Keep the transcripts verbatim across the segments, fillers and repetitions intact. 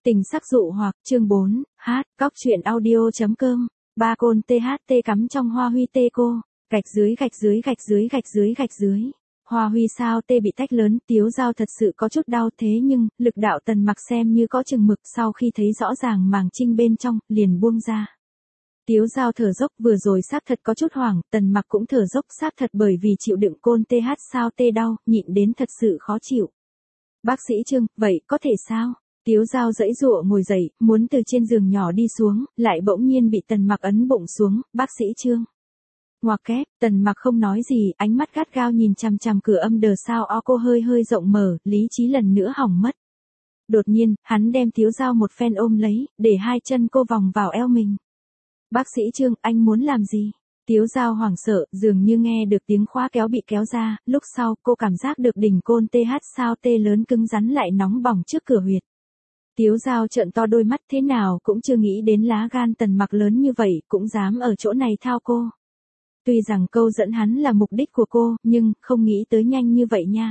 Tình sắc dụ hoặc, chương bốn, hát, cóc truyện audio.com, ba côn tê hát tê cắm trong hoa huy tê cô, gạch dưới gạch dưới gạch dưới gạch dưới gạch dưới. Hoa huy sao tê bị tách lớn, Tiếu Dao thật sự có chút đau thế nhưng, lực đạo Tần Mặc xem như có chừng mực sau khi thấy rõ ràng màng trinh bên trong, liền buông ra. Tiếu Dao thở dốc vừa rồi xác thật có chút hoảng, Tần Mặc cũng thở dốc xác thật bởi vì chịu đựng côn tê hát sao tê đau, nhịn đến thật sự khó chịu. Bác sĩ Trương, vậy có thể sao? Tiếu Dao giãy giụa ngồi dậy, muốn từ trên giường nhỏ đi xuống, lại bỗng nhiên bị Tần Mặc ấn bụng xuống, bác sĩ Trương. Ngoặc kép, Tần Mặc không nói gì, ánh mắt gắt gao nhìn chằm chằm cửa âm đờ sao o cô hơi hơi rộng mở, lý trí lần nữa hỏng mất. Đột nhiên, hắn đem Tiếu Dao một phen ôm lấy, để hai chân cô vòng vào eo mình. Bác sĩ Trương, anh muốn làm gì? Tiếu Dao hoảng sợ, dường như nghe được tiếng khóa kéo bị kéo ra, lúc sau cô cảm giác được đỉnh côn tê hát sao tê lớn cứng rắn lại nóng bỏng trước cửa huyệt. Tiếu Dao trợn to đôi mắt thế nào cũng chưa nghĩ đến lá gan Tần Mặc lớn như vậy, cũng dám ở chỗ này thao cô. Tuy rằng câu dẫn hắn là mục đích của cô, nhưng không nghĩ tới nhanh như vậy nha.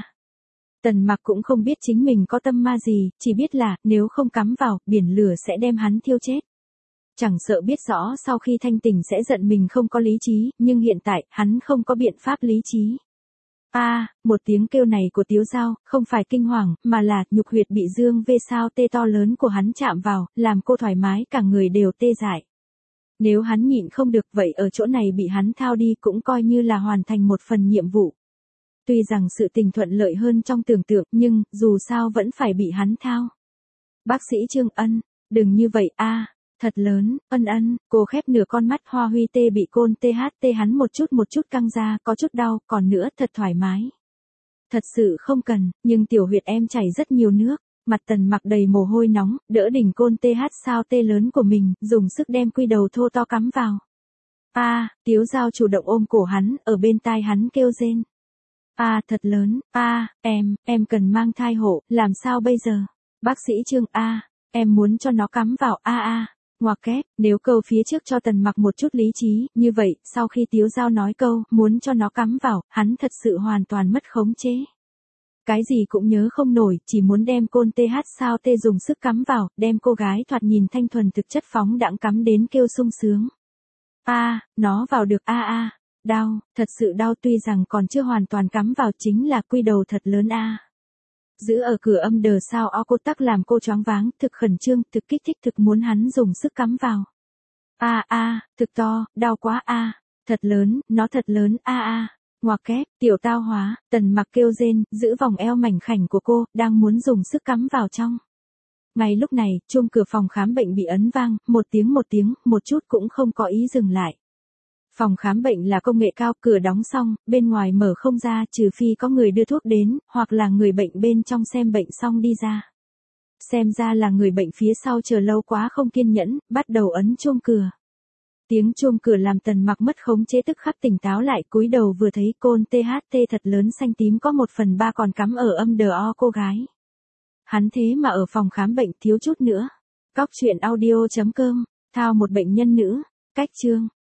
Tần Mặc cũng không biết chính mình có tâm ma gì, chỉ biết là nếu không cắm vào, biển lửa sẽ đem hắn thiêu chết. Chẳng sợ biết rõ sau khi thanh tỉnh sẽ giận mình không có lý trí, nhưng hiện tại, hắn không có biện pháp lý trí. A, à, một tiếng kêu này của Tiếu Dao, không phải kinh hoàng, mà là nhục huyệt bị dương vê sao tê to lớn của hắn chạm vào, làm cô thoải mái cả người đều tê dại. Nếu hắn nhịn không được vậy ở chỗ này bị hắn thao đi cũng coi như là hoàn thành một phần nhiệm vụ. Tuy rằng sự tình thuận lợi hơn trong tưởng tượng nhưng dù sao vẫn phải bị hắn thao. Bác sĩ Trương Ân, đừng như vậy a. À. Thật lớn, ân ân, cô khép nửa con mắt hoa huy tê bị côn tê hát tê hắn một chút một chút căng ra, có chút đau, còn nữa thật thoải mái. Thật sự không cần, nhưng tiểu huyệt em chảy rất nhiều nước, mặt Tần Mặc đầy mồ hôi nóng, đỡ đỉnh côn tê hát sao tê lớn của mình, dùng sức đem quy đầu thô to cắm vào. A, à, Tiếu Dao chủ động ôm cổ hắn, ở bên tai hắn kêu rên. A, à, thật lớn, a, à, em, em cần mang thai hộ, làm sao bây giờ? Bác sĩ Trương, a, à, em muốn cho nó cắm vào, a a. Ngoặc kép, nếu câu phía trước cho Tần Mặc một chút lý trí, như vậy, sau khi Tiếu Dao nói câu, muốn cho nó cắm vào, hắn thật sự hoàn toàn mất khống chế. Cái gì cũng nhớ không nổi, chỉ muốn đem côn tê hát sao tê dùng sức cắm vào, đem cô gái thoạt nhìn thanh thuần thực chất phóng đãng cắm đến kêu sung sướng. A, à, nó vào được a à, a, à. Đau, thật sự đau tuy rằng còn chưa hoàn toàn cắm vào chính là quy đầu thật lớn a. À. Giữ ở cửa âm đờ sao o cô tắc làm cô choáng váng, thực khẩn trương, thực kích thích thực muốn hắn dùng sức cắm vào. A à, a, à, thực to, đau quá a, à, thật lớn, nó thật lớn a a. À. Ngoặc kép, tiểu tao hóa, Tần Mặc kêu rên, giữ vòng eo mảnh khảnh của cô, đang muốn dùng sức cắm vào trong. Ngay lúc này, chuông cửa phòng khám bệnh bị ấn vang, một tiếng một tiếng, một chút cũng không có ý dừng lại. Phòng khám bệnh là công nghệ cao, cửa đóng xong, bên ngoài mở không ra trừ phi có người đưa thuốc đến, hoặc là người bệnh bên trong xem bệnh xong đi ra. Xem ra là người bệnh phía sau chờ lâu quá không kiên nhẫn, bắt đầu ấn chuông cửa. Tiếng chuông cửa làm Tần Mặc mất khống chế tức khắc tỉnh táo lại, cúi đầu vừa thấy côn tê hát tê thật lớn xanh tím có một phần ba còn cắm ở âm đờ o cô gái. Hắn thế mà ở phòng khám bệnh thiếu chút nữa. Cóc truyện audio.com, thao một bệnh nhân nữ, cách chương.